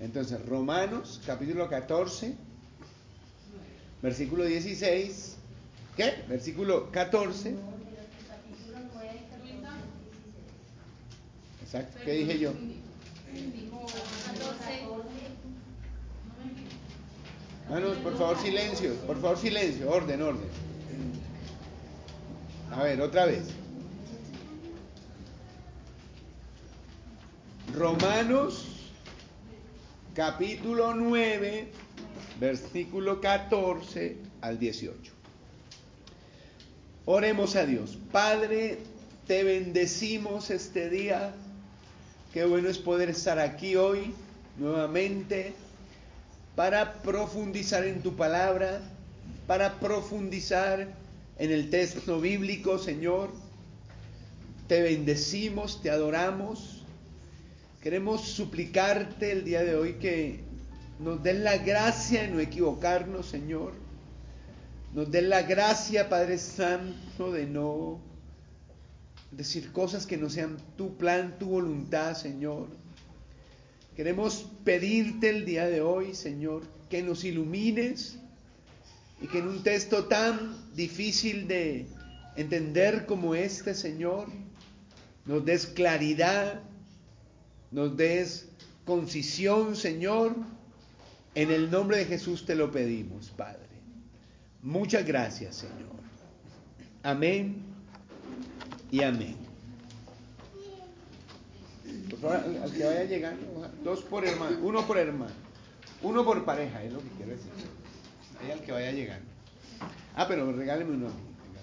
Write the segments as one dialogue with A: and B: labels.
A: Entonces, Romanos, capítulo 14, versículo 16. ¿Qué? Versículo 14. Exacto. ¿Qué dije yo? Manos, por favor, silencio. Por favor, silencio. Orden. A ver, otra vez. Romanos, capítulo 9, versículo 14 al 18. Oremos a Dios. Padre, te bendecimos este día. Qué bueno es poder estar aquí hoy nuevamente para profundizar en tu palabra, para profundizar en el texto bíblico, Señor. Te bendecimos, te adoramos. Queremos suplicarte el día de hoy que nos des la gracia de no equivocarnos, Señor. Nos des la gracia, Padre Santo, de no decir cosas que no sean tu plan, tu voluntad, Señor. Queremos pedirte el día de hoy, Señor, que nos ilumines y que en un texto tan difícil de entender como este, Señor, nos des claridad, nos des concisión, Señor. En el nombre de Jesús te lo pedimos, Padre. Muchas gracias, Señor. Amén y amén. Por favor, al que vaya llegando, dos por hermano, uno por hermano, uno por pareja, es lo que quiero decir. Ahí al que vaya llegando. Pero regáleme uno.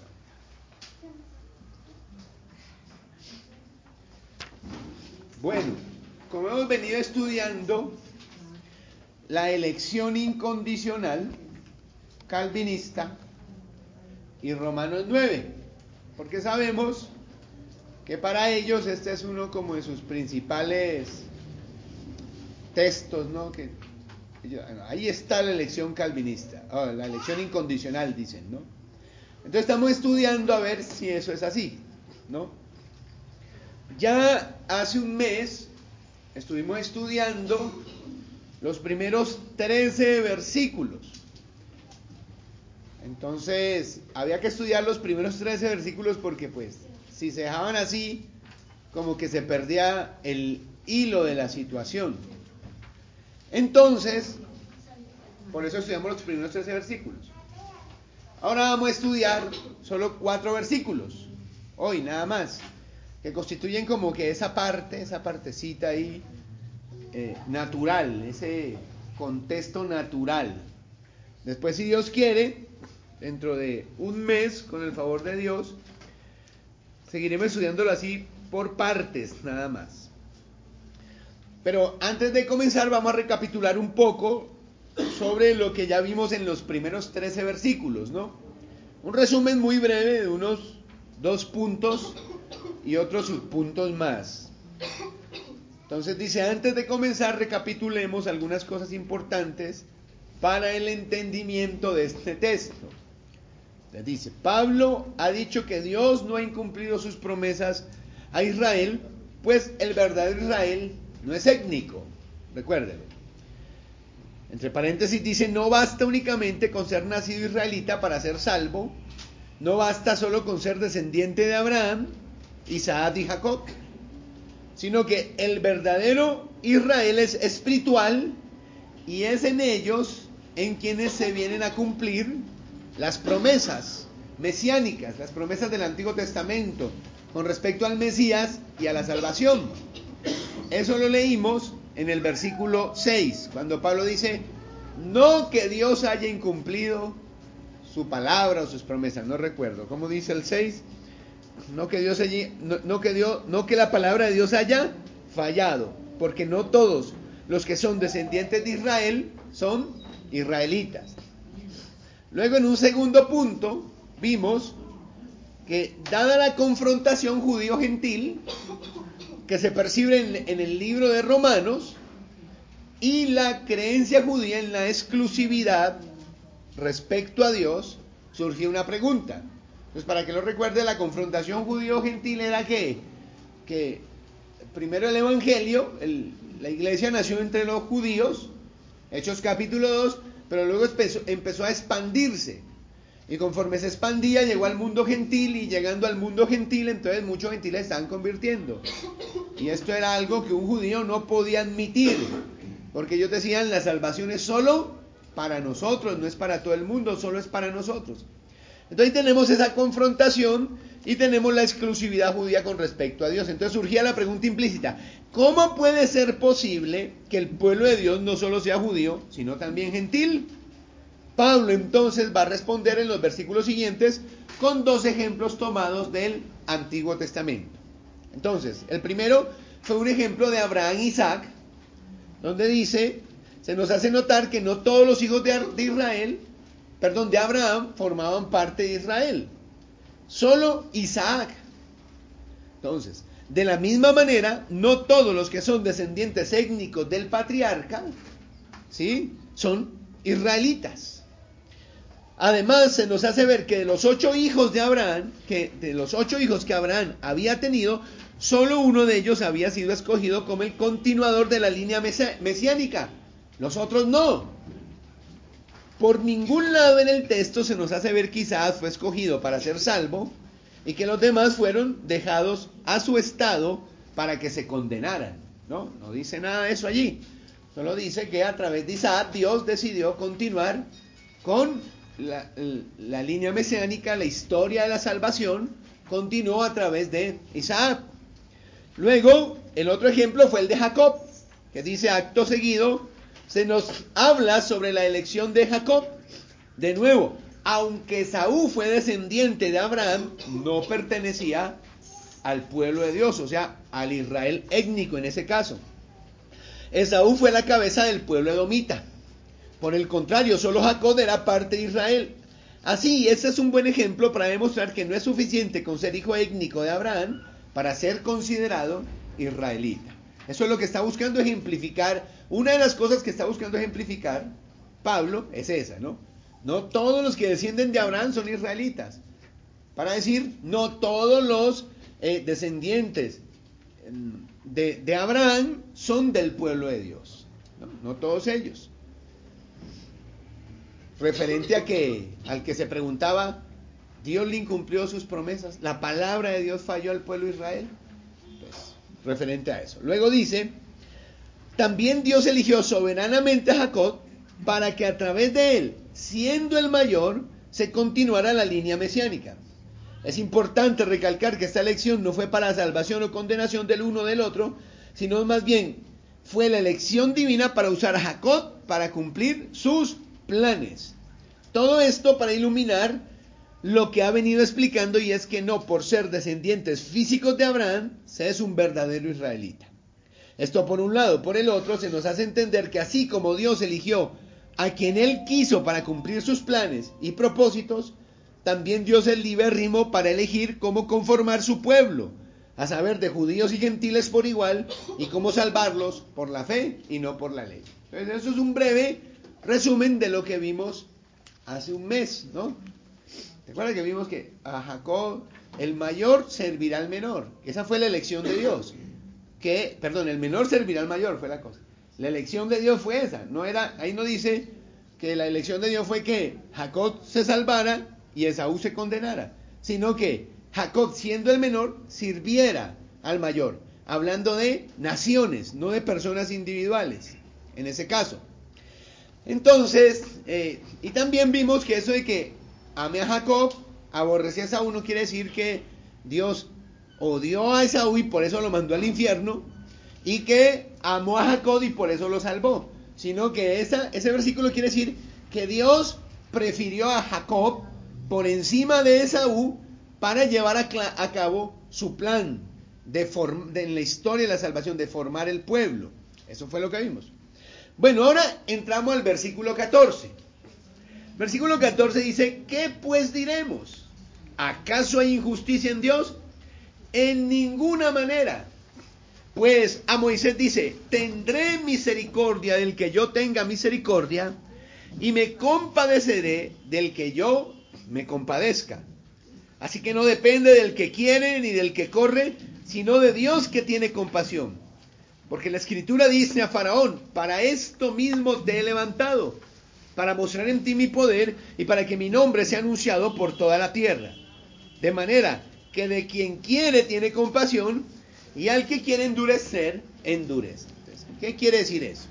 A: Bueno, como hemos venido estudiando la elección incondicional calvinista y Romanos 9, porque sabemos que para ellos este es uno como de sus principales textos, ¿no? Que ahí está la elección calvinista, la elección incondicional, dicen, ¿no? Entonces estamos estudiando a ver si eso es así, ¿no? Ya hace un mes estuvimos estudiando los primeros 13 versículos. Entonces había que estudiar los primeros 13 versículos porque pues si se dejaban así como que se perdía el hilo de la situación. Entonces, por eso estudiamos los primeros 13 versículos. Ahora vamos a estudiar solo 4 versículos, hoy nada más, que constituyen como que esa partecita ahí natural, ese contexto natural. Después, si Dios quiere, dentro de un mes, con el favor de Dios, seguiremos estudiándolo así por partes, nada más. Pero antes de comenzar, vamos a recapitular un poco sobre lo que ya vimos en los primeros 13 versículos, ¿no? Un resumen muy breve de unos 2 puntos y otros subpuntos más. Entonces dice, antes de comenzar, recapitulemos algunas cosas importantes para el entendimiento de este texto. Les dice, Pablo ha dicho que Dios no ha incumplido sus promesas a Israel, pues el verdadero Israel no es étnico, recuérdenlo. Entre paréntesis dice, no basta únicamente con ser nacido israelita para ser salvo, no basta solo con ser descendiente de Abraham, Isaac y Jacob, sino que el verdadero Israel es espiritual y es en ellos en quienes se vienen a cumplir las promesas mesiánicas, las promesas del Antiguo Testamento con respecto al Mesías y a la salvación. Eso lo leímos en el versículo 6, cuando Pablo dice, no que Dios haya incumplido su palabra o sus promesas, no recuerdo, ¿cómo dice el 6? No que la palabra de Dios haya fallado, porque no todos los que son descendientes de Israel son israelitas. Luego, en un segundo punto, vimos que dada la confrontación judío-gentil que se percibe en el libro de Romanos y la creencia judía en la exclusividad respecto a Dios, surgió una pregunta. Entonces, para que lo recuerde, la confrontación judío-gentil era que primero el evangelio, la iglesia nació entre los judíos, Hechos capítulo 2, pero luego empezó a expandirse. Y conforme se expandía, llegó al mundo gentil, y llegando al mundo gentil, entonces muchos gentiles estaban convirtiendo. Y esto era algo que un judío no podía admitir, porque ellos decían, la salvación es solo para nosotros, no es para todo el mundo, solo es para nosotros. Entonces tenemos esa confrontación y tenemos la exclusividad judía con respecto a Dios. Entonces surgía la pregunta implícita: ¿cómo puede ser posible que el pueblo de Dios no solo sea judío, sino también gentil? Pablo entonces va a responder en los versículos siguientes con 2 ejemplos tomados del Antiguo Testamento. Entonces, el primero fue un ejemplo de Abraham e Isaac, donde dice, se nos hace notar que no todos los hijos de Abraham formaban parte de Israel, solo Isaac. Entonces, de la misma manera, no todos los que son descendientes étnicos del patriarca, ¿sí?, son israelitas. Además, se nos hace ver que de los 8 hijos de Abraham, que Abraham había tenido, solo uno de ellos había sido escogido como el continuador de la línea mesiánica. Los otros no. Por ningún lado en el texto se nos hace ver que Isaac fue escogido para ser salvo y que los demás fueron dejados a su estado para que se condenaran. No dice nada de eso allí. Solo dice que a través de Isaac Dios decidió continuar con la línea mesiánica. La historia de la salvación continuó a través de Isaac. Luego, el otro ejemplo fue el de Jacob, que dice acto seguido, se nos habla sobre la elección de Jacob. De nuevo, aunque Esaú fue descendiente de Abraham, no pertenecía al pueblo de Dios, o sea, al Israel étnico en ese caso. Esaú fue la cabeza del pueblo edomita. Por el contrario, solo Jacob era parte de Israel. Así, este es un buen ejemplo para demostrar que no es suficiente con ser hijo étnico de Abraham para ser considerado israelita. Eso es lo que está buscando ejemplificar. Una de las cosas que está buscando ejemplificar Pablo es esa, ¿no? No todos los que descienden de Abraham son israelitas. Para decir, no todos los descendientes de Abraham son del pueblo de Dios. No todos ellos. Referente al que se preguntaba, ¿Dios le incumplió sus promesas? ¿La palabra de Dios falló al pueblo de Israel? Pues, referente a eso. Luego dice, también Dios eligió soberanamente a Jacob para que a través de él, siendo el mayor, se continuara la línea mesiánica. Es importante recalcar que esta elección no fue para salvación o condenación del uno o del otro, sino más bien fue la elección divina para usar a Jacob para cumplir sus planes. Todo esto para iluminar lo que ha venido explicando, y es que no por ser descendientes físicos de Abraham se es un verdadero israelita. Esto por un lado. Por el otro, se nos hace entender que así como Dios eligió a quien Él quiso para cumplir sus planes y propósitos, también Dios es libérrimo para elegir cómo conformar su pueblo, a saber, de judíos y gentiles por igual, y cómo salvarlos por la fe y no por la ley. Entonces, eso es un breve resumen de lo que vimos hace un mes, ¿no? ¿Te acuerdas que vimos que a Jacob, el mayor servirá al menor? Esa fue la elección de Dios. El menor servirá al mayor, fue la cosa. La elección de Dios fue esa. Ahí no dice que la elección de Dios fue que Jacob se salvara y Esaú se condenara, sino que Jacob, siendo el menor, sirviera al mayor. Hablando de naciones, no de personas individuales, en ese caso. Entonces, y también vimos que eso de que ame a Jacob, aborrecía a Esaú, no quiere decir que Dios odió a Esaú y por eso lo mandó al infierno, y que amó a Jacob y por eso lo salvó, sino que ese versículo quiere decir que Dios prefirió a Jacob por encima de Esaú para llevar a cabo su plan en la historia de la salvación, de formar el pueblo. Eso fue lo que vimos. Bueno, ahora entramos al versículo 14. Versículo 14 dice, ¿qué pues diremos? ¿Acaso hay injusticia en Dios? En ninguna manera. Pues a Moisés dice, tendré misericordia del que yo tenga misericordia, y me compadeceré del que yo me compadezca. Así que no depende del que quiere ni del que corre, sino de Dios que tiene compasión. Porque la Escritura dice a Faraón: para esto mismo te he levantado, para mostrar en ti mi poder y para que mi nombre sea anunciado por toda la tierra. De manera que de quien quiere tiene compasión y al que quiere endurecer, endurece. Entonces, ¿qué quiere decir eso?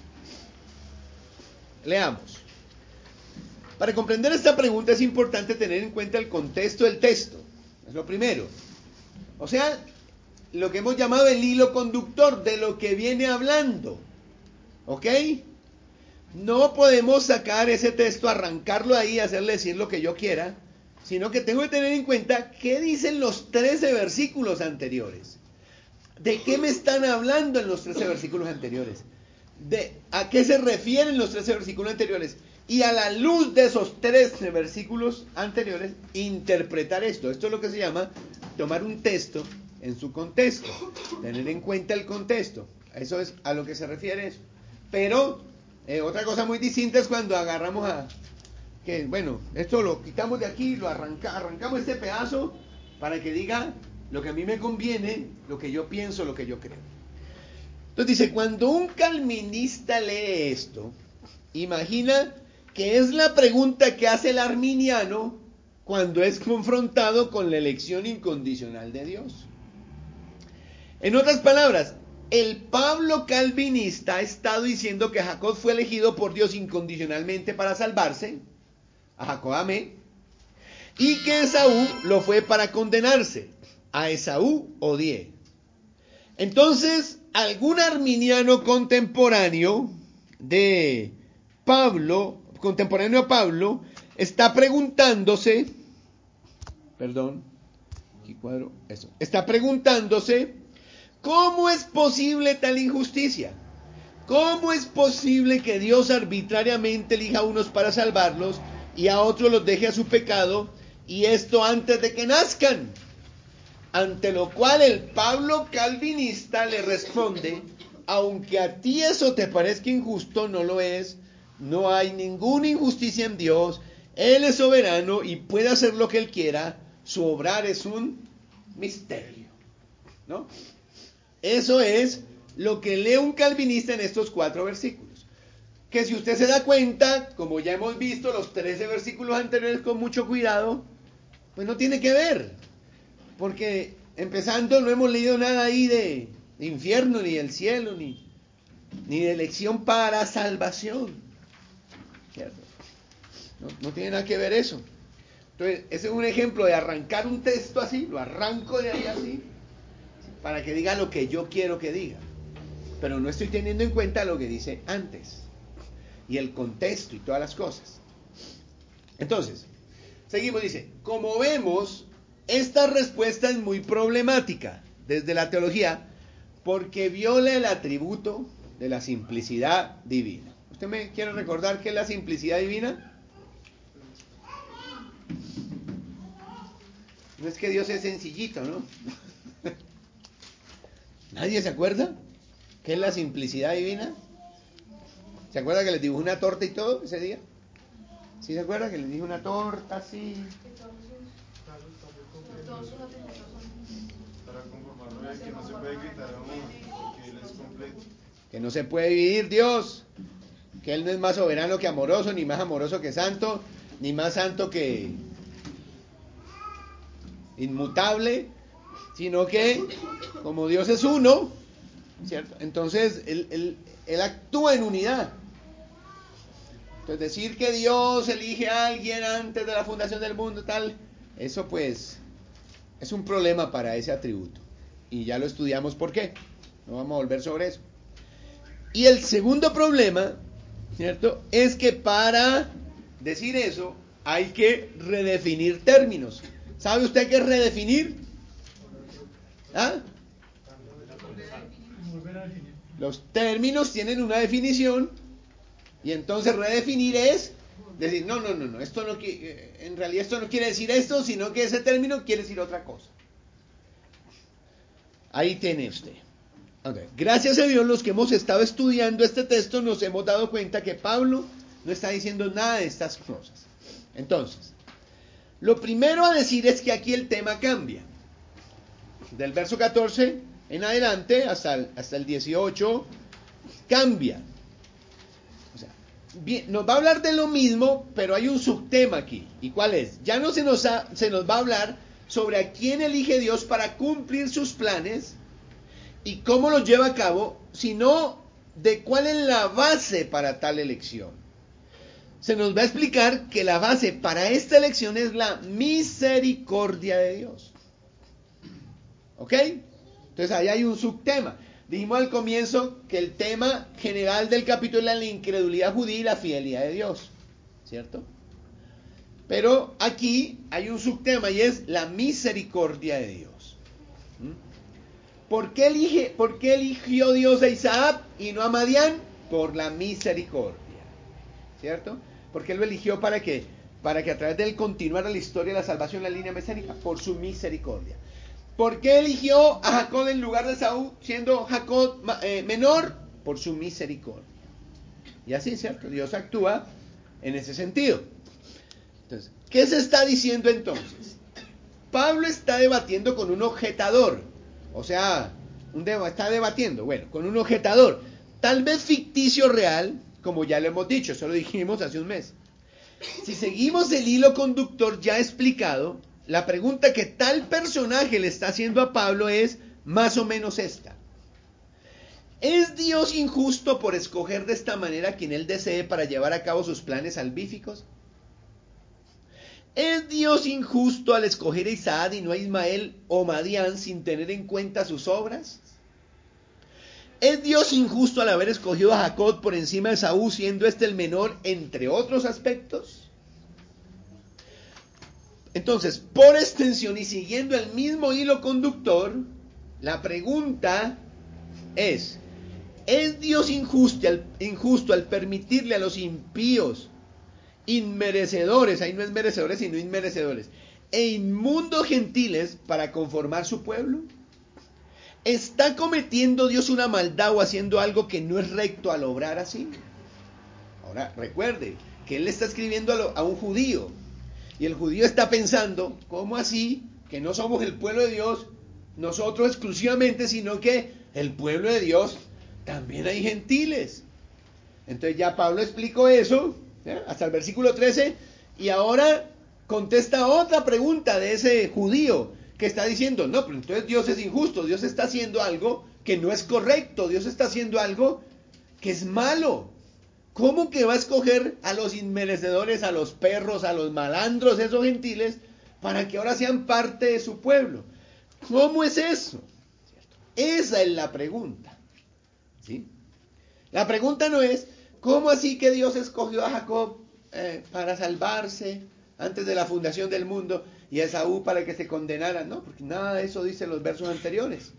A: Leamos. Para comprender esta pregunta es importante tener en cuenta el contexto del texto. Es lo primero. O sea, lo que hemos llamado el hilo conductor de lo que viene hablando. ¿Ok? No podemos sacar ese texto, arrancarlo de ahí y hacerle decir lo que yo quiera, sino que tengo que tener en cuenta qué dicen los 13 versículos anteriores. ¿De qué me están hablando en los 13 versículos anteriores? ¿A qué se refieren los 13 versículos anteriores? Y a la luz de esos 13 versículos anteriores, interpretar esto. Esto es lo que se llama tomar un texto en su contexto, tener en cuenta el contexto. Eso es a lo que se refiere eso. Pero otra cosa muy distinta es cuando agarramos que bueno, esto lo quitamos de aquí, lo arrancamos este pedazo para que diga lo que a mí me conviene, lo que yo pienso, lo que yo creo. Entonces dice, cuando un calvinista lee esto, imagina que es la pregunta que hace el arminiano cuando es confrontado con la elección incondicional de Dios. En otras palabras, el Pablo calvinista ha estado diciendo que Jacob fue elegido por Dios incondicionalmente para salvarse, a Jacob amé, y que Esaú lo fue para condenarse, a Esaú odié. Entonces, algún arminiano contemporáneo de Pablo, contemporáneo a Pablo, está preguntándose, está preguntándose, ¿cómo es posible tal injusticia? ¿Cómo es posible que Dios arbitrariamente elija a unos para salvarlos y a otros los deje a su pecado, y esto antes de que nazcan? Ante lo cual el Pablo calvinista le responde: aunque a ti eso te parezca injusto, no lo es. No hay ninguna injusticia en Dios. Él es soberano y puede hacer lo que Él quiera. Su obrar es un misterio, ¿no? Eso es lo que lee un calvinista en estos 4 versículos. Que si usted se da cuenta, como ya hemos visto los 13 versículos anteriores con mucho cuidado, pues no tiene que ver. Porque empezando no hemos leído nada ahí de infierno, ni del cielo, ni de elección para salvación. ¿Cierto? No tiene nada que ver eso. Entonces, ese es un ejemplo de arrancar un texto así, lo arranco de ahí así, para que diga lo que yo quiero que diga. Pero no estoy teniendo en cuenta lo que dice antes, y el contexto y todas las cosas. Entonces, seguimos, dice, como vemos, esta respuesta es muy problemática desde la teología, porque viola el atributo de la simplicidad divina. ¿Usted me quiere recordar qué es la simplicidad divina? No es que Dios es sencillito, ¿no? ¿Nadie se acuerda qué es la simplicidad divina? ¿Se acuerda que les dibujó una torta y todo ese día? ¿Sí se acuerda que les dije una torta así?
B: Para conformarlo de que no se puede quitar a uno, porque Él es completo.
A: Que no se puede dividir Dios, que Él no es más soberano que amoroso, ni más amoroso que santo, ni más santo que inmutable, sino que como Dios es uno, ¿cierto? Entonces Él actúa en unidad. Entonces decir que Dios elige a alguien antes de la fundación del mundo, tal, eso pues es un problema para ese atributo. Y ya lo estudiamos por qué. No vamos a volver sobre eso. Y el segundo problema, ¿cierto?, es que para decir eso hay que redefinir términos. ¿Sabe usted qué es redefinir? ¿Ah? Los términos tienen una definición y entonces redefinir es decir, no, esto no, en realidad esto no quiere decir esto, sino que ese término quiere decir otra cosa. Ahí tiene usted. Okay. Gracias a Dios, los que hemos estado estudiando este texto nos hemos dado cuenta que Pablo no está diciendo nada de estas cosas. Entonces, lo primero a decir es que aquí el tema cambia. Del verso 14 en adelante, hasta el 18, cambia. O sea, bien, nos va a hablar de lo mismo, pero hay un subtema aquí. ¿Y cuál es? Ya no se nos va a hablar sobre a quién elige Dios para cumplir sus planes y cómo los lleva a cabo, sino de cuál es la base para tal elección. Se nos va a explicar que la base para esta elección es la misericordia de Dios. ¿Ok? Entonces ahí hay un subtema. Dijimos al comienzo que el tema general del capítulo es la incredulidad judía y la fidelidad de Dios. ¿Cierto? Pero aquí hay un subtema y es la misericordia de Dios. ¿Por qué eligió Dios a Isaac y no a Madián? Por la misericordia. ¿Cierto? Porque Él lo eligió para que a través de Él continuara la historia de la salvación en la línea mesiánica. Por su misericordia. ¿Por qué eligió a Jacob en lugar de Saúl, siendo Jacob menor? Por su misericordia. Y así, ¿cierto? Dios actúa en ese sentido. Entonces, ¿qué se está diciendo entonces? Pablo está debatiendo con un objetador. O sea, está debatiendo, con un objetador. Tal vez ficticio real, como ya lo hemos dicho, eso lo dijimos hace un mes. Si seguimos el hilo conductor ya explicado, la pregunta que tal personaje le está haciendo a Pablo es más o menos esta. ¿Es Dios injusto por escoger de esta manera a quien Él desee para llevar a cabo sus planes salvíficos? ¿Es Dios injusto al escoger a Isaac y no a Ismael o Madián sin tener en cuenta sus obras? ¿Es Dios injusto al haber escogido a Jacob por encima de Saúl, siendo este el menor, entre otros aspectos? Entonces, por extensión y siguiendo el mismo hilo conductor, la pregunta ¿es Dios injusto al permitirle a los impíos, inmerecedores, ahí no es merecedores sino inmerecedores, e inmundos gentiles para conformar su pueblo? ¿Está cometiendo Dios una maldad o haciendo algo que no es recto al obrar así? Ahora, recuerde que él le está escribiendo a un judío, y el judío está pensando, ¿cómo así? Que no somos el pueblo de Dios, nosotros exclusivamente, sino que el pueblo de Dios también hay gentiles. Entonces ya Pablo explicó eso, hasta el versículo 13, y ahora contesta otra pregunta de ese judío, que está diciendo, no, pero entonces Dios es injusto, Dios está haciendo algo que no es correcto, Dios está haciendo algo que es malo. ¿Cómo que va a escoger a los inmerecedores, a los perros, a los malandros, esos gentiles, para que ahora sean parte de su pueblo? ¿Cómo es eso? Esa es la pregunta. ¿Sí? La pregunta no es, ¿cómo así que Dios escogió a Jacob para salvarse antes de la fundación del mundo y a Esaú para que se condenara? No, porque nada de eso dice los versos anteriores.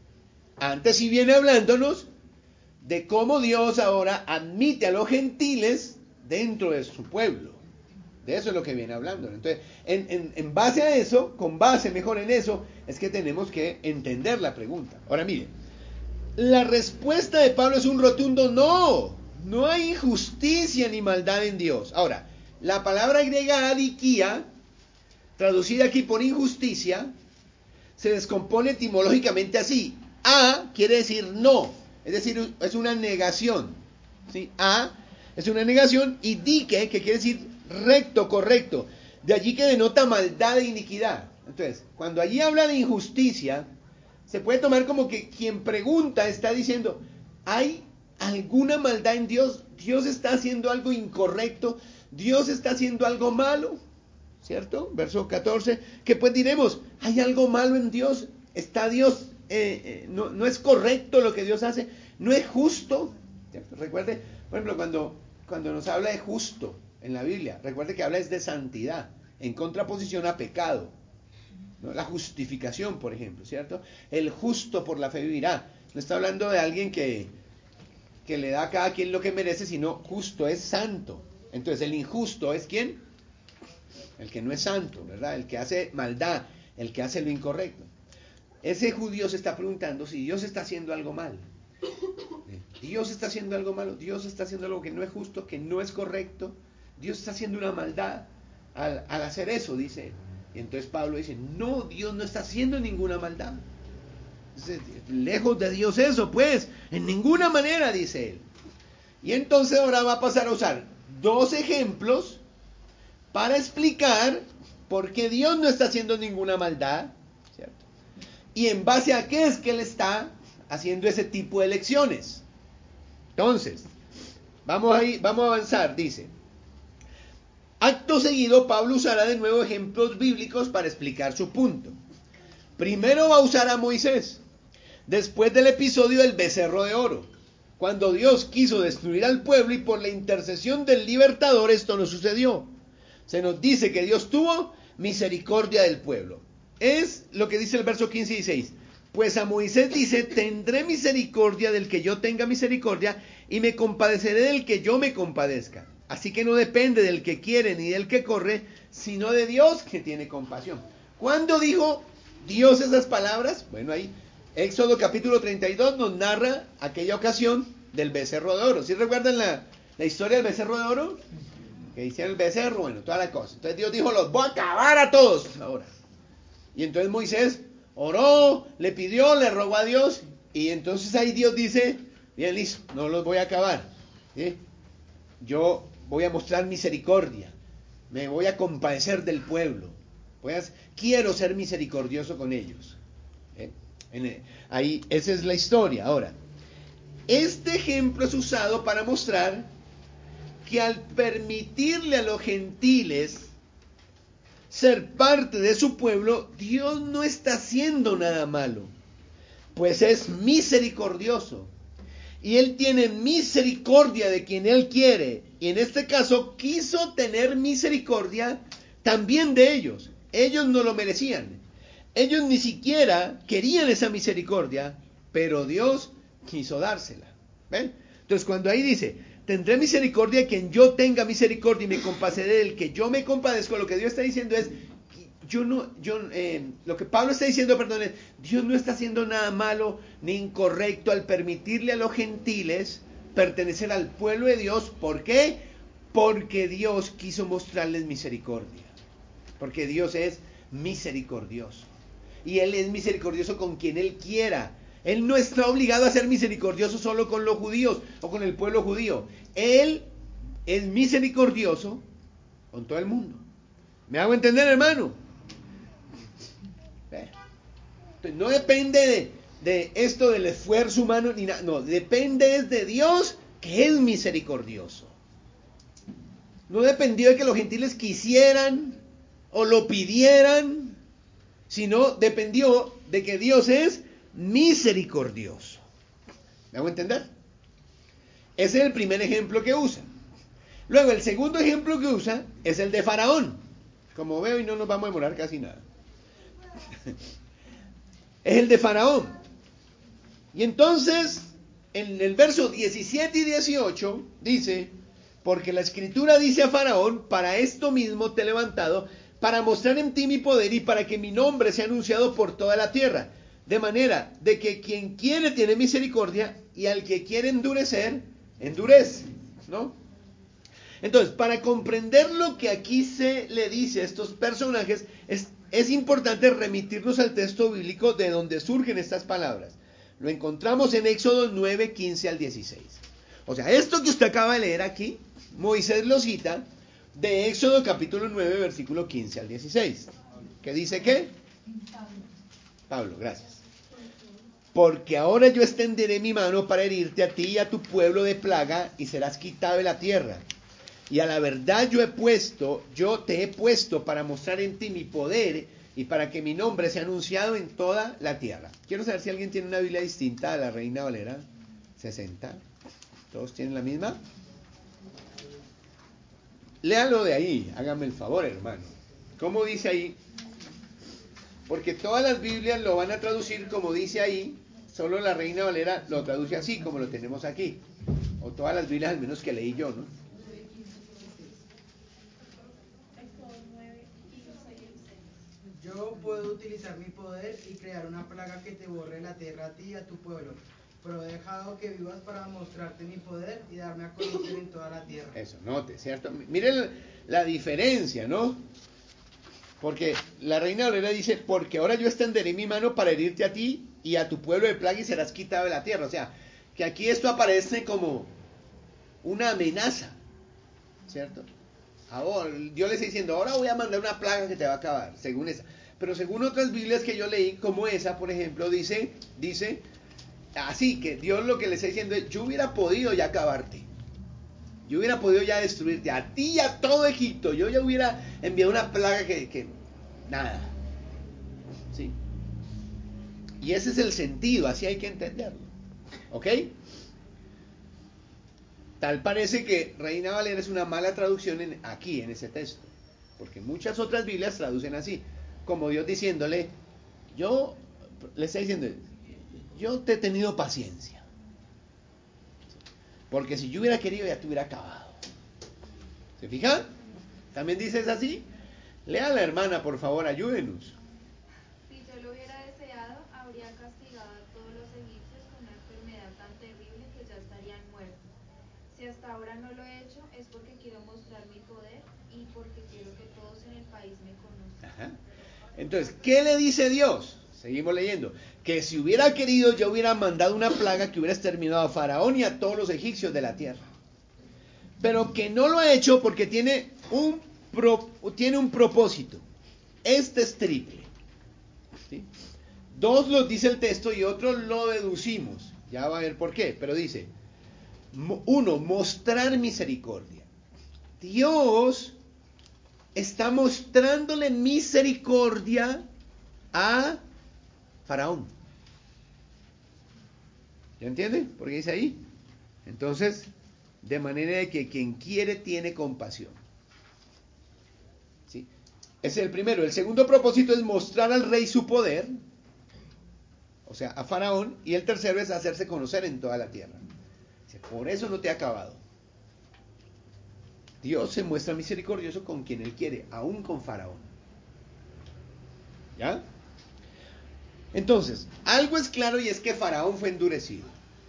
A: Antes sí viene hablándonos de cómo Dios ahora admite a los gentiles dentro de su pueblo. De eso es lo que viene hablando. Entonces, en base a eso, con base mejor en eso, es que tenemos que entender la pregunta. Ahora miren, la respuesta de Pablo es un rotundo no. No hay injusticia ni maldad en Dios. Ahora, la palabra griega adikia, traducida aquí por injusticia, se descompone etimológicamente así. A quiere decir no. Es decir, es una negación. ¿Sí? A es una negación y dike, que quiere decir recto, correcto. De allí que denota maldad e iniquidad. Entonces, cuando allí habla de injusticia, se puede tomar como que quien pregunta está diciendo, ¿hay alguna maldad en Dios? ¿Dios está haciendo algo incorrecto? ¿Dios está haciendo algo malo? ¿Cierto? Verso 14, que pues diremos, ¿hay algo malo en Dios? ¿Está Dios... no es correcto lo que Dios hace, no es justo? ¿Cierto? Recuerde, por ejemplo, cuando nos habla de justo en la Biblia, recuerde que habla es de santidad, en contraposición a pecado, ¿no? La justificación, por ejemplo, ¿cierto? El justo por la fe vivirá. No está hablando de alguien que le da a cada quien lo que merece, sino justo, es santo. Entonces el injusto es ¿quién? El que no es santo, ¿verdad? El que hace maldad, el que hace lo incorrecto. Ese judío se está preguntando si Dios está haciendo algo mal. Dios está haciendo algo malo, Dios está haciendo algo que no es justo, que no es correcto. Dios está haciendo una maldad al hacer eso, dice él. Y entonces Pablo dice, no, Dios no está haciendo ninguna maldad. Lejos de Dios eso, pues, en ninguna manera, dice él. Y entonces ahora va a pasar a usar dos ejemplos para explicar por qué Dios no está haciendo ninguna maldad, ¿cierto? Y en base a qué es que él está haciendo ese tipo de elecciones. Entonces, vamos a avanzar, dice. Acto seguido, Pablo usará de nuevo ejemplos bíblicos para explicar su punto. Primero va a usar a Moisés, después del episodio del becerro de oro, cuando Dios quiso destruir al pueblo y por la intercesión del libertador esto no sucedió. Se nos dice que Dios tuvo misericordia del pueblo. Es lo que dice el verso 15 y 16. Pues a Moisés dice, tendré misericordia del que yo tenga misericordia y me compadeceré del que yo me compadezca. Así que no depende del que quiere ni del que corre, sino de Dios que tiene compasión. ¿Cuándo dijo Dios esas palabras? Bueno, ahí Éxodo capítulo 32 nos narra aquella ocasión del becerro de oro. ¿Sí recuerdan la historia del becerro de oro? Que hicieron el becerro, bueno, toda la cosa. Entonces Dios dijo, los voy a acabar a todos ahora. Y entonces Moisés oró, le pidió, le rogó a Dios. Y entonces ahí Dios dice, bien, listo, no los voy a acabar, ¿sí? Yo voy a mostrar misericordia. Me voy a compadecer del pueblo. Quiero ser misericordioso con ellos. Ahí, esa es la historia. Ahora, este ejemplo es usado para mostrar que al permitirle a los gentiles ser parte de su pueblo, Dios no está haciendo nada malo, pues es misericordioso. Y Él tiene misericordia de quien Él quiere. Y en este caso quiso tener misericordia también de ellos. Ellos no lo merecían. Ellos ni siquiera querían esa misericordia, pero Dios quiso dársela. ¿Ven? Entonces cuando ahí dice, tendré misericordia de quien yo tenga misericordia y me compadeceré del que yo me compadezco, lo que Dios está diciendo es, lo que Pablo está diciendo, perdón, es, Dios no está haciendo nada malo ni incorrecto al permitirle a los gentiles pertenecer al pueblo de Dios. ¿Por qué? Porque Dios quiso mostrarles misericordia. Porque Dios es misericordioso. Y Él es misericordioso con quien Él quiera. Él no está obligado a ser misericordioso solo con los judíos o con el pueblo judío. Él es misericordioso con todo el mundo. ¿Me hago entender, hermano? Entonces, no depende de esto del esfuerzo humano ni nada. No, depende de Dios, que es misericordioso. No dependió de que los gentiles quisieran o lo pidieran, sino dependió de que Dios es misericordioso. ¿Me hago entender? Ese es el primer ejemplo que usa. Luego, el segundo ejemplo que usa es el de Faraón. Como veo, y no nos vamos a demorar casi nada. Es el de Faraón. Y entonces, en el verso 17 y 18, dice, porque la Escritura dice a Faraón, para esto mismo te he levantado, para mostrar en ti mi poder y para que mi nombre sea anunciado por toda la tierra. De manera de que quien quiere tiene misericordia y al que quiere endurecer, endurece, ¿no? Entonces, para comprender lo que aquí se le dice a estos personajes, es importante remitirnos al texto bíblico de donde surgen estas palabras. Lo encontramos en Éxodo 9, 15 al 16. O sea, esto que usted acaba de leer aquí, Moisés lo cita de Éxodo capítulo 9, versículo 15 al 16. ¿Qué dice qué? Pablo, gracias. Porque ahora yo extenderé mi mano para herirte a ti y a tu pueblo de plaga y serás quitado de la tierra. Y a la verdad yo te he puesto para mostrar en ti mi poder y para que mi nombre sea anunciado en toda la tierra. Quiero saber si alguien tiene una Biblia distinta a la Reina Valera 60. ¿Todos tienen la misma? Léalo de ahí, hágame el favor, hermano. ¿Cómo dice ahí? Porque todas las Biblias lo van a traducir como dice ahí, solo la Reina Valera lo traduce así, como lo tenemos aquí. O todas las Biblias, al menos que leí yo, ¿no?
C: Yo puedo utilizar mi poder y crear una plaga que te borre la tierra a ti y a tu pueblo, pero he dejado que vivas para mostrarte mi poder y darme a conocer en toda la tierra.
A: Eso, note, ¿cierto? Miren la diferencia, ¿no? Porque la Reina Valera dice, porque ahora yo extenderé mi mano para herirte a ti y a tu pueblo de plaga y serás quitado de la tierra. O sea, que aquí esto aparece como una amenaza, ¿cierto? Ahora, Dios le está diciendo, ahora voy a mandar una plaga que te va a acabar, según esa. Pero según otras Biblias que yo leí, como esa, por ejemplo, dice, así que Dios lo que le está diciendo es, yo hubiera podido ya acabarte. Yo hubiera podido ya destruirte a ti y a todo Egipto. Yo ya hubiera enviado una plaga que nada. ¿Sí? Y ese es el sentido, así hay que entenderlo. ¿Ok? Tal parece que Reina Valera es una mala traducción aquí, en ese texto. Porque muchas otras Biblias traducen así. Como Dios diciéndole, le está diciendo, yo te he tenido paciencia. Porque si yo hubiera querido ya te hubiera acabado. ¿Se fijan? ¿También dices así? Lea a la hermana, por favor, ayúdenos.
D: Si yo lo hubiera deseado, habría castigado a todos los egipcios con una enfermedad tan terrible que ya estarían muertos. Si hasta ahora no lo he hecho, es porque quiero mostrar mi poder y porque quiero que todos en el país me conozcan.
A: Ajá. Entonces, ¿qué le dice Dios? Seguimos leyendo. Que si hubiera querido, yo hubiera mandado una plaga que hubiera exterminado a Faraón y a todos los egipcios de la tierra. Pero que no lo ha hecho porque tiene un propósito. Este es triple. ¿Sí? Dos los dice el texto y otro lo deducimos. Ya va a ver por qué. Pero dice, uno, mostrar misericordia. Dios está mostrándole misericordia a Faraón. ¿Ya entiende? ¿Por qué dice ahí? Entonces, de manera de que quien quiere tiene compasión. ¿Sí? Ese es el primero. El segundo propósito es mostrar al rey su poder, o sea, a Faraón. Y el tercero es hacerse conocer en toda la tierra. Por eso no te ha acabado. Dios se muestra misericordioso con quien Él quiere, aún con Faraón. ¿Ya? Entonces, algo es claro y es que Faraón fue endurecido.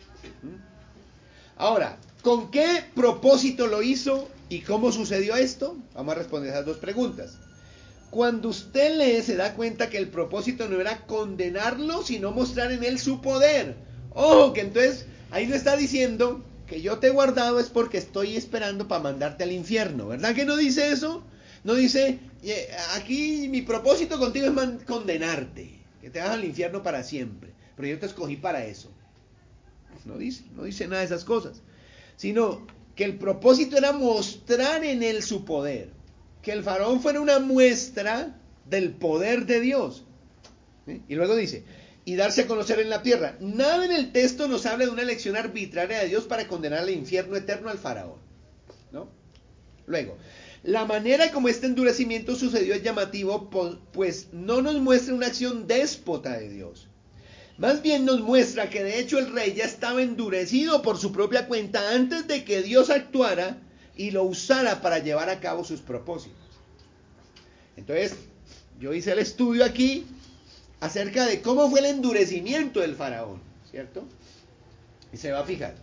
A: Ahora, ¿con qué propósito lo hizo y cómo sucedió esto? Vamos a responder esas dos preguntas. Cuando usted lee, se da cuenta que el propósito no era condenarlo, sino mostrar en él su poder. Ojo, que entonces ahí no está diciendo que yo te he guardado es porque estoy esperando para mandarte al infierno. ¿Verdad que no dice eso? No dice, aquí mi propósito contigo es condenarte, que te vas al infierno para siempre. Pero yo te escogí para eso. No dice nada de esas cosas. Sino que el propósito era mostrar en él su poder. Que el faraón fuera una muestra del poder de Dios. ¿Sí? Y luego dice, y darse a conocer en la tierra. Nada en el texto nos habla de una elección arbitraria de Dios para condenar al infierno eterno al faraón, ¿no? Luego, la manera como este endurecimiento sucedió es llamativo, pues no nos muestra una acción déspota de Dios. Más bien nos muestra que de hecho el rey ya estaba endurecido por su propia cuenta antes de que Dios actuara y lo usara para llevar a cabo sus propósitos. Entonces, yo hice el estudio aquí acerca de cómo fue el endurecimiento del faraón, ¿cierto? Y se va a fijar.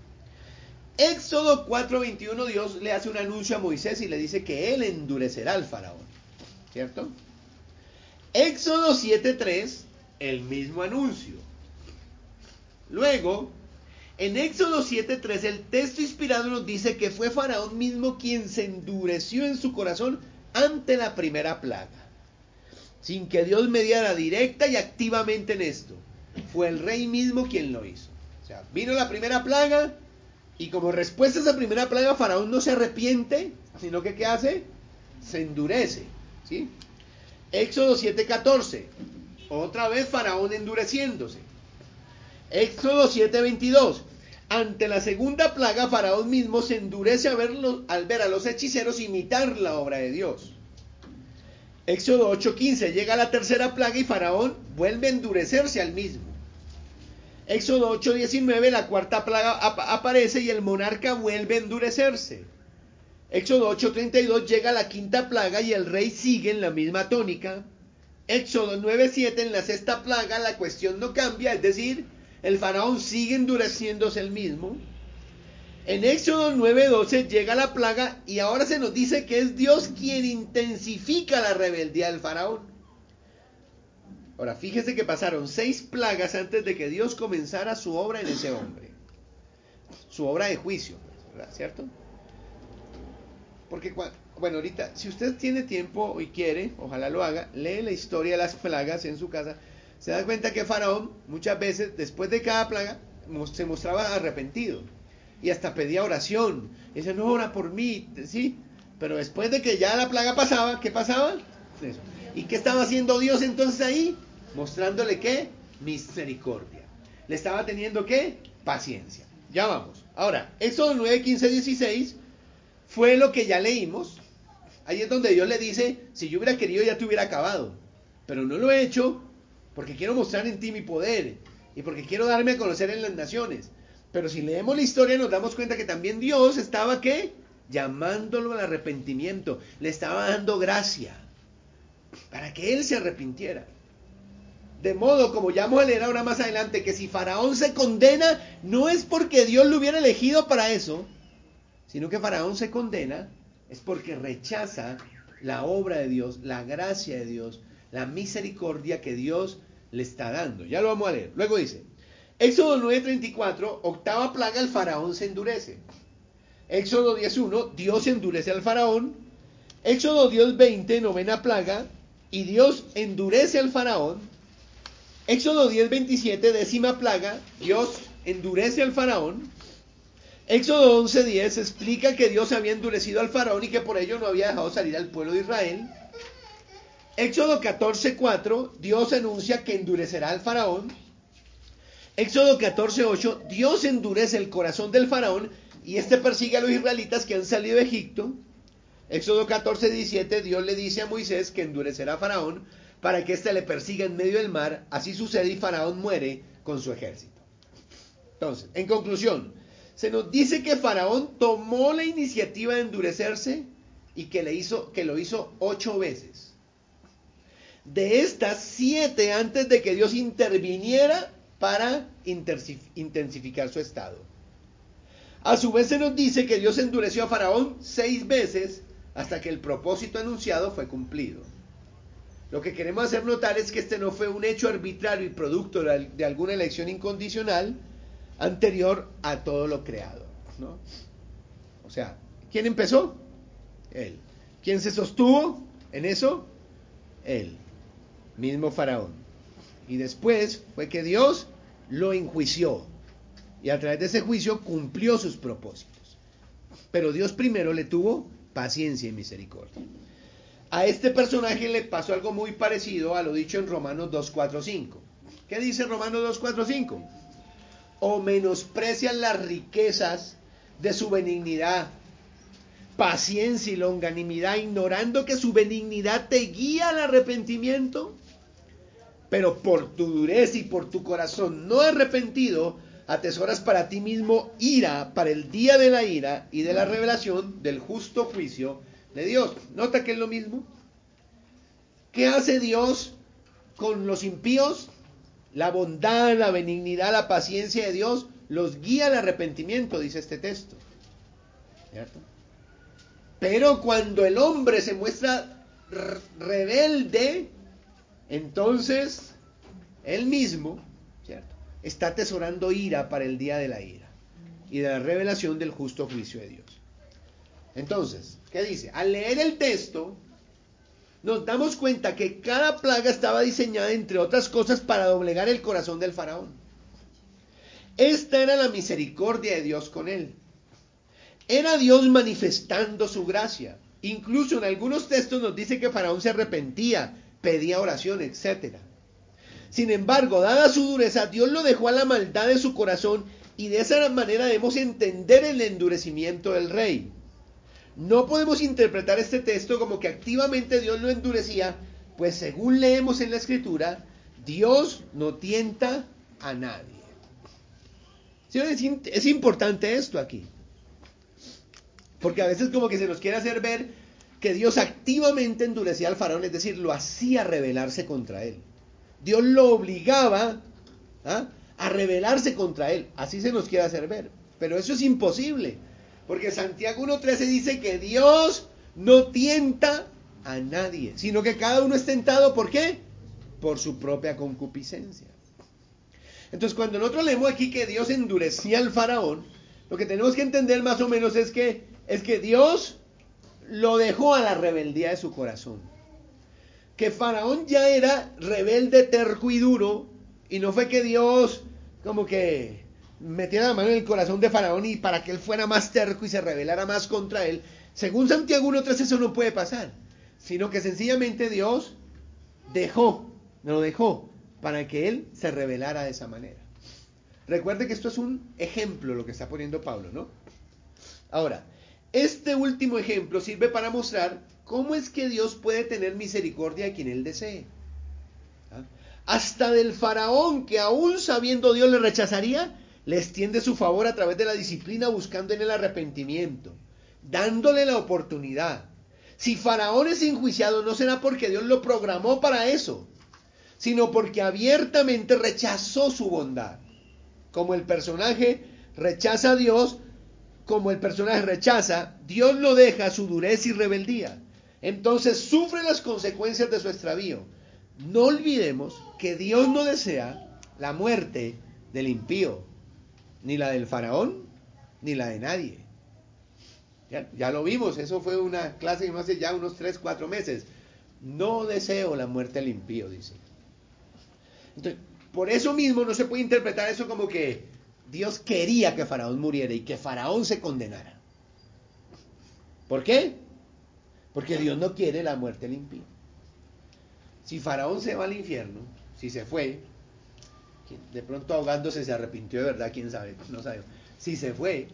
A: Éxodo 4:21, Dios le hace un anuncio a Moisés y le dice que él endurecerá al faraón, ¿cierto? Éxodo 7:3, el mismo anuncio. Luego, en Éxodo 7:3, el texto inspirado nos dice que fue Faraón mismo quien se endureció en su corazón ante la primera plaga, sin que Dios mediara directa y activamente en esto. Fue el rey mismo quien lo hizo. O sea, vino la primera plaga y como respuesta a esa primera plaga, Faraón no se arrepiente, sino que ¿qué hace? Se endurece, ¿sí? Éxodo 7:14, otra vez Faraón endureciéndose. Éxodo 7:22. Ante la segunda plaga, Faraón mismo se endurece al ver a los hechiceros imitar la obra de Dios. Éxodo 8:15. Llega la tercera plaga y Faraón vuelve a endurecerse al mismo. Éxodo 8:19. La cuarta plaga aparece y el monarca vuelve a endurecerse. Éxodo 8:32. Llega la quinta plaga y el rey sigue en la misma tónica. Éxodo 9:7. En la sexta plaga la cuestión no cambia, es decir, el faraón sigue endureciéndose el mismo. En Éxodo 9:12 llega la plaga y ahora se nos dice que es Dios quien intensifica la rebeldía del faraón. Ahora, fíjese que pasaron 6 plagas antes de que Dios comenzara su obra en ese hombre. Su obra de juicio, ¿verdad? ¿Cierto? Porque, bueno, ahorita, si usted tiene tiempo y quiere, ojalá lo haga, lee la historia de las plagas en su casa, se da cuenta que Faraón, muchas veces, después de cada plaga, se mostraba arrepentido. Y hasta pedía oración. Y dice, no, ora por mí, ¿sí? Pero después de que ya la plaga pasaba, ¿qué pasaba? Eso. ¿Y qué estaba haciendo Dios entonces ahí? Mostrándole, ¿qué? Misericordia. Le estaba teniendo, ¿qué? Paciencia. Ya vamos. Ahora, Éxodo 9, 15, 16 fue lo que ya leímos. Ahí es donde Dios le dice, si yo hubiera querido ya te hubiera acabado. Pero no lo he hecho porque quiero mostrar en ti mi poder y porque quiero darme a conocer en las naciones. Pero si leemos la historia nos damos cuenta que también Dios estaba, ¿qué? Llamándolo al arrepentimiento. Le estaba dando gracia para que él se arrepintiera. De modo, como ya vamos a leer ahora más adelante, que si Faraón se condena, no es porque Dios lo hubiera elegido para eso, sino que Faraón se condena es porque rechaza la obra de Dios, la gracia de Dios, la misericordia que Dios le está dando. Ya lo vamos a leer. Luego dice, Éxodo 9:34, octava plaga, el Faraón se endurece. Éxodo 10:1, Dios endurece al Faraón. Éxodo 10:20, novena plaga, y Dios endurece al Faraón. Éxodo 10:27, décima plaga, Dios endurece al Faraón. Éxodo 11:10 explica que Dios había endurecido al Faraón y que por ello no había dejado salir al pueblo de Israel. Éxodo 14:4, Dios anuncia que endurecerá al Faraón. Éxodo 14:8, Dios endurece el corazón del Faraón y este persigue a los israelitas que han salido de Egipto. Éxodo 14:17, Dios le dice a Moisés que endurecerá a Faraón para que éste le persiga en medio del mar. Así sucede y Faraón muere con su ejército. Entonces, en conclusión, se nos dice que Faraón tomó la iniciativa de endurecerse y que lo hizo 8 veces. De estas, 7 antes de que Dios interviniera para intensificar su estado. A su vez se nos dice que Dios endureció a Faraón 6 veces hasta que el propósito anunciado fue cumplido. Lo que queremos hacer notar es que este no fue un hecho arbitrario y producto de alguna elección incondicional anterior a todo lo creado, ¿no? O sea, ¿quién empezó? Él. ¿Quién se sostuvo en eso? Él, mismo Faraón. Y después fue que Dios lo enjuició y a través de ese juicio cumplió sus propósitos. Pero Dios primero le tuvo paciencia y misericordia. A este personaje le pasó algo muy parecido a lo dicho en Romanos 2:4-5. ¿Qué dice Romanos 2:4-5? O menosprecian las riquezas de su benignidad, paciencia y longanimidad, ignorando que su benignidad te guía al arrepentimiento. Pero por tu dureza y por tu corazón no arrepentido, atesoras para ti mismo ira para el día de la ira y de la revelación del justo juicio de Dios. ¿Nota que es lo mismo? ¿Qué hace Dios con los impíos? La bondad, la benignidad, la paciencia de Dios los guía al arrepentimiento, dice este texto. ¿Cierto? Pero cuando el hombre se muestra rebelde, entonces él mismo, ¿cierto?, está atesorando ira para el día de la ira y de la revelación del justo juicio de Dios. Entonces, ¿qué dice? Al leer el texto, nos damos cuenta que cada plaga estaba diseñada, entre otras cosas, para doblegar el corazón del faraón. Esta era la misericordia de Dios con él. Era Dios manifestando su gracia. Incluso en algunos textos nos dice que Faraón se arrepentía, pedía oración, etc. Sin embargo, dada su dureza, Dios lo dejó a la maldad de su corazón y de esa manera debemos entender el endurecimiento del rey. No podemos interpretar este texto como que activamente Dios lo endurecía, pues según leemos en la Escritura, Dios no tienta a nadie. ¿Sí? Es importante esto aquí, porque a veces como que se nos quiere hacer ver que Dios activamente endurecía al faraón, es decir, lo hacía rebelarse contra él. Dios lo obligaba a rebelarse contra él, así se nos quiere hacer ver, pero eso es imposible. Porque Santiago 1:13 dice que Dios no tienta a nadie, sino que cada uno es tentado, ¿por qué? por su propia concupiscencia. Entonces, cuando nosotros leemos aquí que Dios endurecía al faraón, lo que tenemos que entender más o menos es que Dios lo dejó a la rebeldía de su corazón. Que faraón ya era rebelde, terco y duro, y no fue que Dios como que metiera la mano en el corazón de faraón y para que él fuera más terco y se rebelara más contra él. Según Santiago 1:3 eso no puede pasar, sino que sencillamente Dios lo dejó para que él se rebelara de esa manera. Recuerde que esto es un ejemplo lo que está poniendo Pablo, ¿no? Ahora, este último ejemplo sirve para mostrar cómo es que Dios puede tener misericordia a quien él desee. ¿Ah? Hasta del faraón, que aún sabiendo Dios le rechazaría, le extiende su favor a través de la disciplina, buscando en el arrepentimiento, dándole la oportunidad. Si faraón es enjuiciado, no será porque Dios lo programó para eso, sino porque abiertamente rechazó su bondad. Como el personaje rechaza a Dios, Dios lo deja a su dureza y rebeldía. Entonces sufre las consecuencias de su extravío. No olvidemos que Dios no desea la muerte del impío, ni la del faraón, ni la de nadie. Ya lo vimos, eso fue una clase que hace ya unos 3-4 meses. No deseo la muerte del impío, dice. Entonces, por eso mismo no se puede interpretar eso como que Dios quería que Faraón muriera y que Faraón se condenara. ¿Por qué? Porque Dios no quiere la muerte del impío. Si Faraón se va al infierno, si se fue, de pronto ahogándose se arrepintió de verdad, quién sabe, no sabe. Si se fue,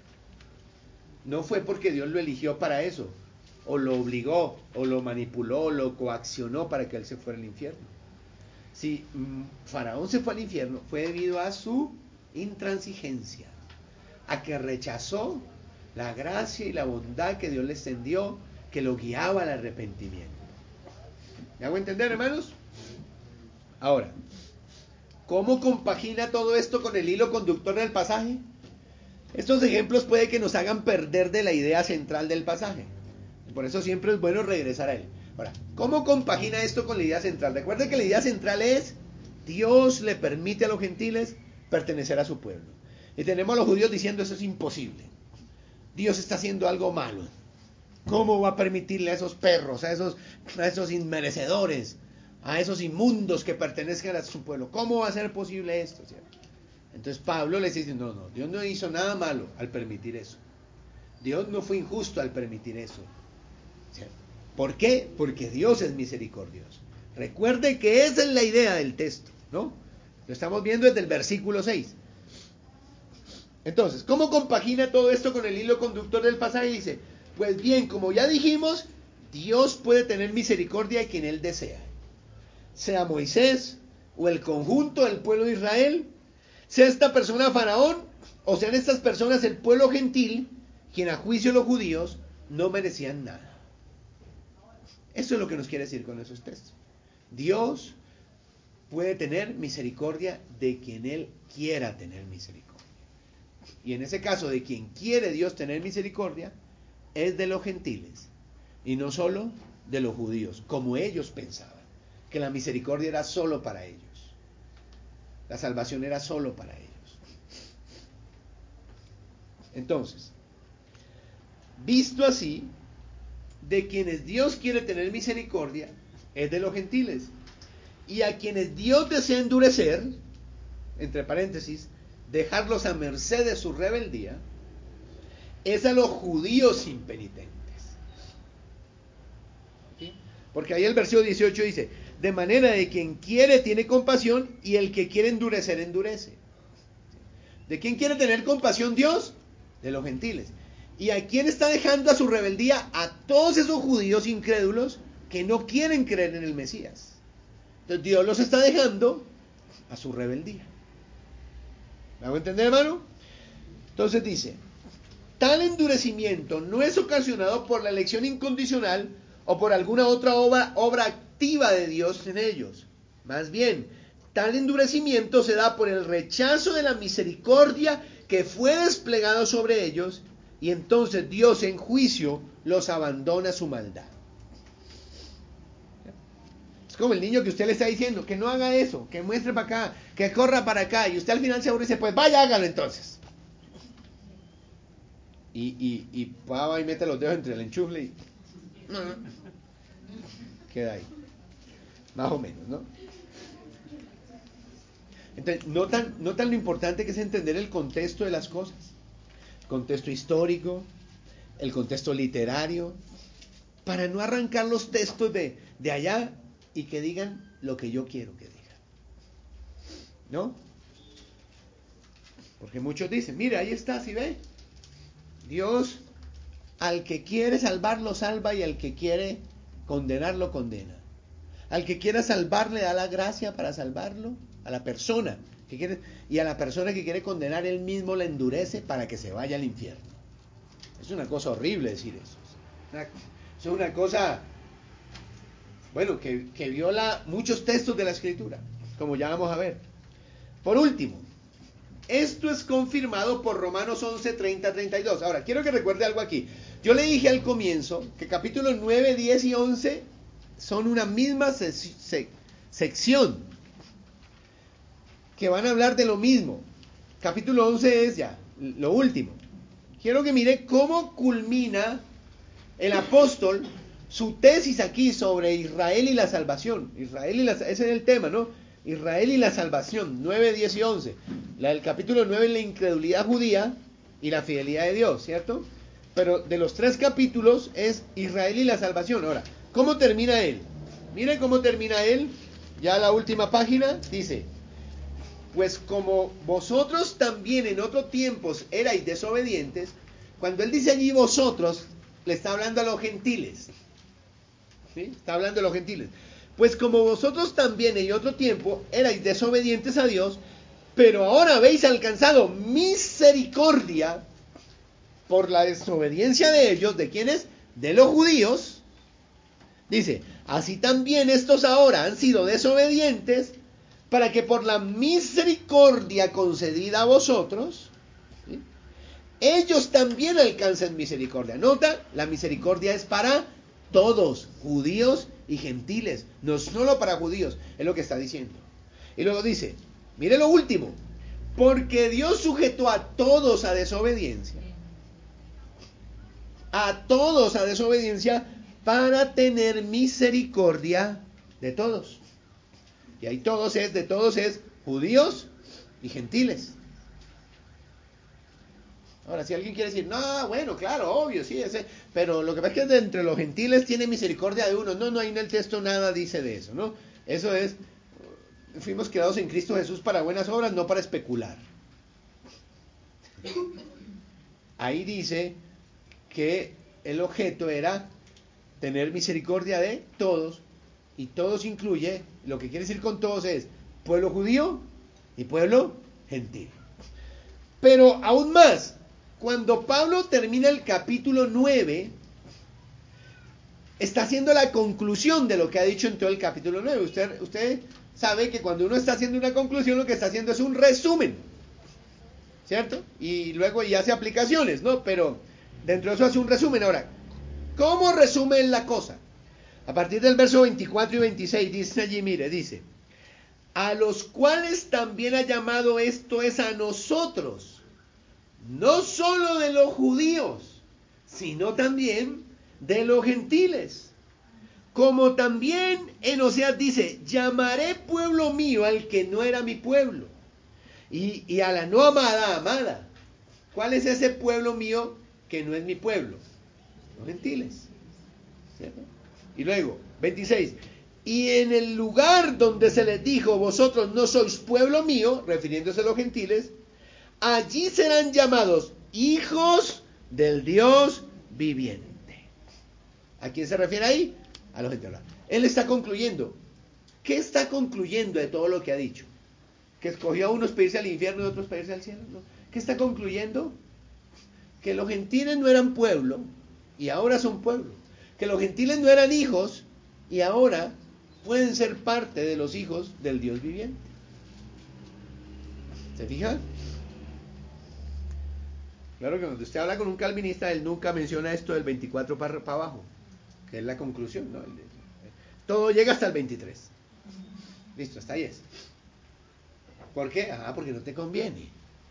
A: no fue porque Dios lo eligió para eso, o lo obligó, o lo manipuló, o lo coaccionó para que él se fuera al infierno. Si Faraón se fue al infierno, fue debido a su intransigencia, a que rechazó la gracia y la bondad que Dios le extendió, que lo guiaba al arrepentimiento. ¿Me hago entender, hermanos? Ahora, ¿cómo compagina todo esto con el hilo conductor del pasaje? Estos ejemplos puede que nos hagan perder de la idea central del pasaje. Por eso siempre es bueno regresar a él. Ahora, ¿cómo compagina esto con la idea central? Recuerden que la idea central es: Dios le permite a los gentiles pertenecer a su pueblo. Y tenemos a los judíos diciendo: eso es imposible. Dios está haciendo algo malo. ¿Cómo va a permitirle a esos perros, a esos inmerecedores, a esos inmundos que pertenezcan a su pueblo? ¿Cómo va a ser posible esto? ¿Cierto? Entonces Pablo les dice: no, Dios no hizo nada malo al permitir eso. Dios no fue injusto al permitir eso. ¿Cierto? ¿Por qué? Porque Dios es misericordioso. Recuerde que esa es la idea del texto, ¿no? Lo estamos viendo desde el versículo 6. Entonces, ¿cómo compagina todo esto con el hilo conductor del pasaje? Dice: pues bien, como ya dijimos, Dios puede tener misericordia de quien Él desea. Sea Moisés o el conjunto del pueblo de Israel, sea esta persona Faraón, o sean estas personas el pueblo gentil, quien a juicio de los judíos no merecían nada. Eso es lo que nos quiere decir con esos textos. Dios puede tener misericordia de quien Él quiera tener misericordia. Y en ese caso, de quien quiere Dios tener misericordia, es de los gentiles, y no solo de los judíos, como ellos pensaban, que la misericordia era solo para ellos. La salvación era solo para ellos. Entonces, visto así, de quienes Dios quiere tener misericordia es de los gentiles, y a quienes Dios desea endurecer, entre paréntesis, dejarlos a merced de su rebeldía, es a los judíos impenitentes. ¿Sí? Porque ahí el versículo 18 dice: de manera de quien quiere tiene compasión, y el que quiere endurecer endurece. ¿De quién quiere tener compasión Dios? De los gentiles. ¿Y a quién está dejando a su rebeldía? A todos esos judíos incrédulos que no quieren creer en el Mesías. Entonces Dios los está dejando a su rebeldía. ¿Me hago entender, hermano? Entonces dice: tal endurecimiento no es ocasionado por la elección incondicional o por alguna otra obra activa de Dios en ellos. Más bien, tal endurecimiento se da por el rechazo de la misericordia que fue desplegado sobre ellos, y entonces Dios en juicio los abandona a su maldad. Es como el niño que usted le está diciendo que no haga eso, que muestre para acá, que corra para acá, y usted al final se aburre y dice, pues vaya, hágalo entonces. Y va y mete los dedos entre el enchufle y queda ahí. Más o menos, ¿no? Entonces, notan lo importante que es entender el contexto de las cosas. El contexto histórico, el contexto literario, para no arrancar los textos de allá y que digan lo que yo quiero que digan. ¿No? Porque muchos dicen, mire, ahí está, ¿sí ve? Dios al que quiere salvarlo salva y al que quiere condenarlo condena. Al que quiera salvar le da la gracia para salvarlo, a la persona que quiere, y a la persona que quiere condenar él mismo la endurece para que se vaya al infierno. Es una cosa horrible decir eso. Es una cosa, bueno, que viola muchos textos de la Escritura, como ya vamos a ver. Por último, esto es confirmado por Romanos 11, 30, 32. Ahora, quiero que recuerde algo aquí. Yo le dije al comienzo que capítulos 9, 10 y 11 son una misma sección que van a hablar de lo mismo. Capítulo 11 es ya lo último. Quiero que mire cómo culmina el apóstol su tesis aquí sobre Israel y la salvación. Ese es el tema, ¿no? Israel y la salvación, 9, 10 y 11. El capítulo 9 es la incredulidad judía y la fidelidad de Dios, ¿cierto? Pero de los 3 capítulos es Israel y la salvación. Ahora, ¿cómo termina él? Miren cómo termina él. Ya la última página dice: pues como vosotros también en otros tiempos erais desobedientes. Cuando él dice allí vosotros, le está hablando a los gentiles. ¿Sí? Está hablando a los gentiles. Pues como vosotros también en otro tiempo erais desobedientes a Dios, pero ahora habéis alcanzado misericordia por la desobediencia de ellos. ¿De quiénes? De los judíos. Dice, así también estos ahora han sido desobedientes, para que por la misericordia concedida a vosotros, ¿sí?, ellos también alcancen misericordia. Nota, la misericordia es para todos, judíos y gentiles, no solo para judíos, es lo que está diciendo. Y luego dice, mire lo último, porque Dios sujetó a todos a desobediencia, para tener misericordia de todos. Y ahí de todos es judíos y gentiles. Ahora, si alguien quiere decir, no, bueno, claro, obvio, sí, pero lo que pasa es que de entre los gentiles tiene misericordia de uno. No, ahí en el texto nada dice de eso, ¿no? Eso es, fuimos creados en Cristo Jesús para buenas obras, no para especular. Ahí dice que el objeto era tener misericordia de todos, y todos incluye, lo que quiere decir con todos es pueblo judío y pueblo gentil. Pero aún más, cuando Pablo termina el capítulo 9, está haciendo la conclusión de lo que ha dicho en todo el capítulo 9. Usted sabe que cuando uno está haciendo una conclusión, lo que está haciendo es un resumen, ¿cierto? Y luego ya hace aplicaciones, ¿no? Pero dentro de eso hace un resumen. Ahora, ¿cómo resume la cosa? A partir del verso 24 y 26 dice allí, mire, dice, a los cuales también ha llamado, esto es a nosotros, no solo de los judíos, sino también de los gentiles. Como también en Oseas dice, llamaré pueblo mío al que no era mi pueblo, y a la no amada, amada. ¿Cuál es ese pueblo mío que no es mi pueblo? Los gentiles, ¿cierto? Y luego, 26, y en el lugar donde se les dijo, vosotros no sois pueblo mío, refiriéndose a los gentiles, allí serán llamados hijos del Dios viviente. ¿A quién se refiere ahí? A los gentiles. Él está concluyendo. ¿Qué está concluyendo de todo lo que ha dicho? ¿Que escogió a unos para irse al infierno y a otros para irse al cielo? ¿No? ¿Qué está concluyendo? Que los gentiles no eran pueblo y ahora son pueblo. Que los gentiles no eran hijos y ahora pueden ser parte de los hijos del Dios viviente. ¿Se fija? Claro que cuando usted habla con un calvinista, él nunca menciona esto del 24 para abajo, que es la conclusión, ¿no? todo llega hasta el 23. Listo, hasta ahí es. ¿Por qué? Porque no te conviene.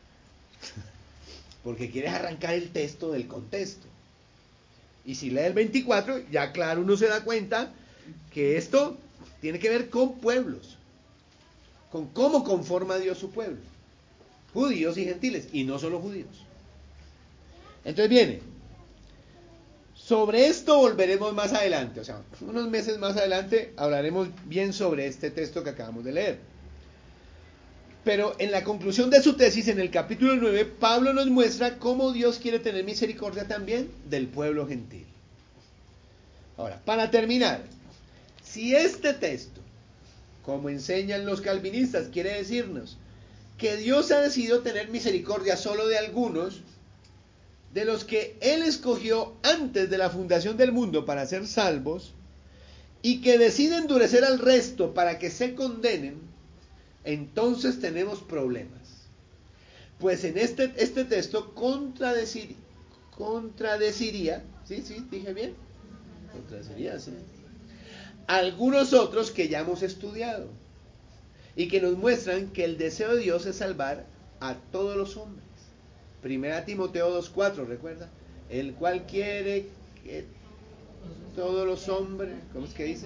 A: Porque quieres arrancar el texto del contexto. Y si lee el 24, ya claro, uno se da cuenta que esto tiene que ver con pueblos, con cómo conforma Dios su pueblo, judíos y gentiles, y no solo judíos. Entonces viene, sobre esto volveremos más adelante, o sea, unos meses más adelante hablaremos bien sobre este texto que acabamos de leer. Pero en la conclusión de su tesis, en el capítulo 9, Pablo nos muestra cómo Dios quiere tener misericordia también del pueblo gentil. Ahora, para terminar, si este texto, como enseñan los calvinistas, quiere decirnos que Dios ha decidido tener misericordia solo de algunos, de los que Él escogió antes de la fundación del mundo para ser salvos, y que decide endurecer al resto para que se condenen, entonces tenemos problemas. Pues en este texto contradeciría, ¿sí? ¿Dije bien? Contradeciría, sí. Algunos otros que ya hemos estudiado y que nos muestran que el deseo de Dios es salvar a todos los hombres. Primera Timoteo 2:4, ¿recuerda? El cual quiere que todos los hombres, ¿cómo es que dice?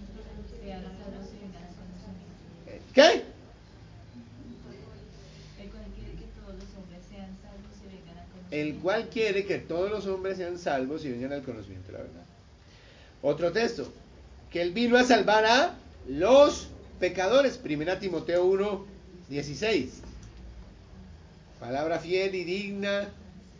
A: ¿Qué? El cual quiere que todos los hombres sean salvos y vengan al conocimiento de la verdad. Otro texto, que Él vino a salvar a los pecadores. Primera Timoteo 1:16. Palabra fiel y digna.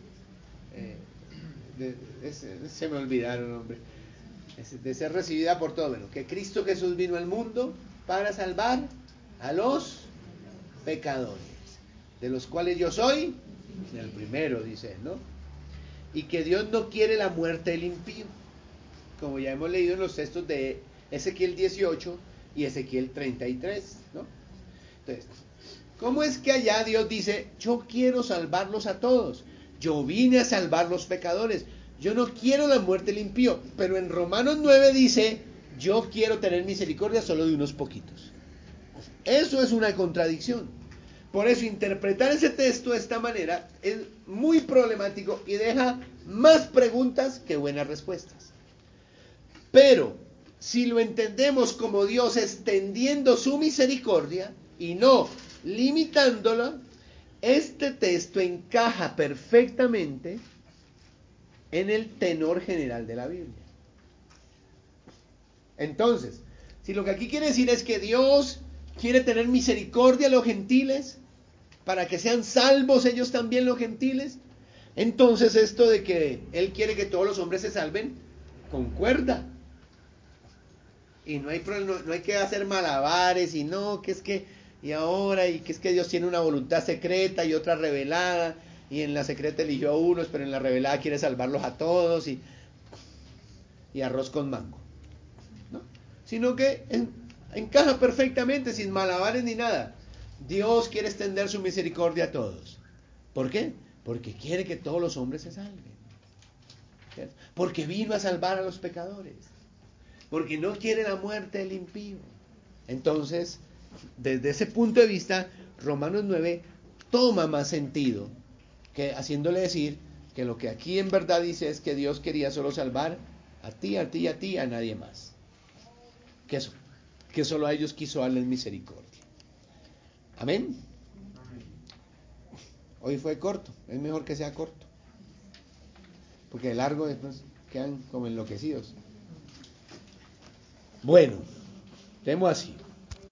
A: Se me olvidaron, hombre. De ser recibida por todos. Bueno, que Cristo Jesús vino al mundo para salvar a los pecadores, de los cuales yo soy el primero, dice él, ¿no? Y que Dios no quiere la muerte del impío, como ya hemos leído en los textos de Ezequiel 18 y Ezequiel 33, ¿no? Entonces, ¿cómo es que allá Dios dice, yo quiero salvarlos a todos? Yo vine a salvar los pecadores. Yo no quiero la muerte del impío. Pero en Romanos 9 dice, yo quiero tener misericordia solo de unos poquitos. Eso es una contradicción. Por eso interpretar ese texto de esta manera es muy problemático y deja más preguntas que buenas respuestas. Pero si lo entendemos como Dios extendiendo su misericordia y no limitándola, este texto encaja perfectamente en el tenor general de la Biblia. Entonces, si lo que aquí quiere decir es que Dios quiere tener misericordia a los gentiles, para que sean salvos ellos también los gentiles, entonces esto de que Él quiere que todos los hombres se salven, concuerda. Y no hay que hacer malabares, y no, que es que, y ahora, y que es que Dios tiene una voluntad secreta y otra revelada, y en la secreta eligió a unos, pero en la revelada quiere salvarlos a todos, y arroz con mango, ¿no? Sino que encaja perfectamente, sin malabares ni nada. Dios quiere extender su misericordia a todos. ¿Por qué? Porque quiere que todos los hombres se salven. ¿Cierto? Porque vino a salvar a los pecadores. Porque no quiere la muerte del impío. Entonces, desde ese punto de vista, Romanos 9 toma más sentido que haciéndole decir que lo que aquí en verdad dice es que Dios quería solo salvar a ti, a ti y a ti, a nadie más. Que solo a ellos quiso darles misericordia. Amén. Hoy fue corto, es mejor que sea corto, porque de largo después quedan como enloquecidos. Bueno, tenemos así.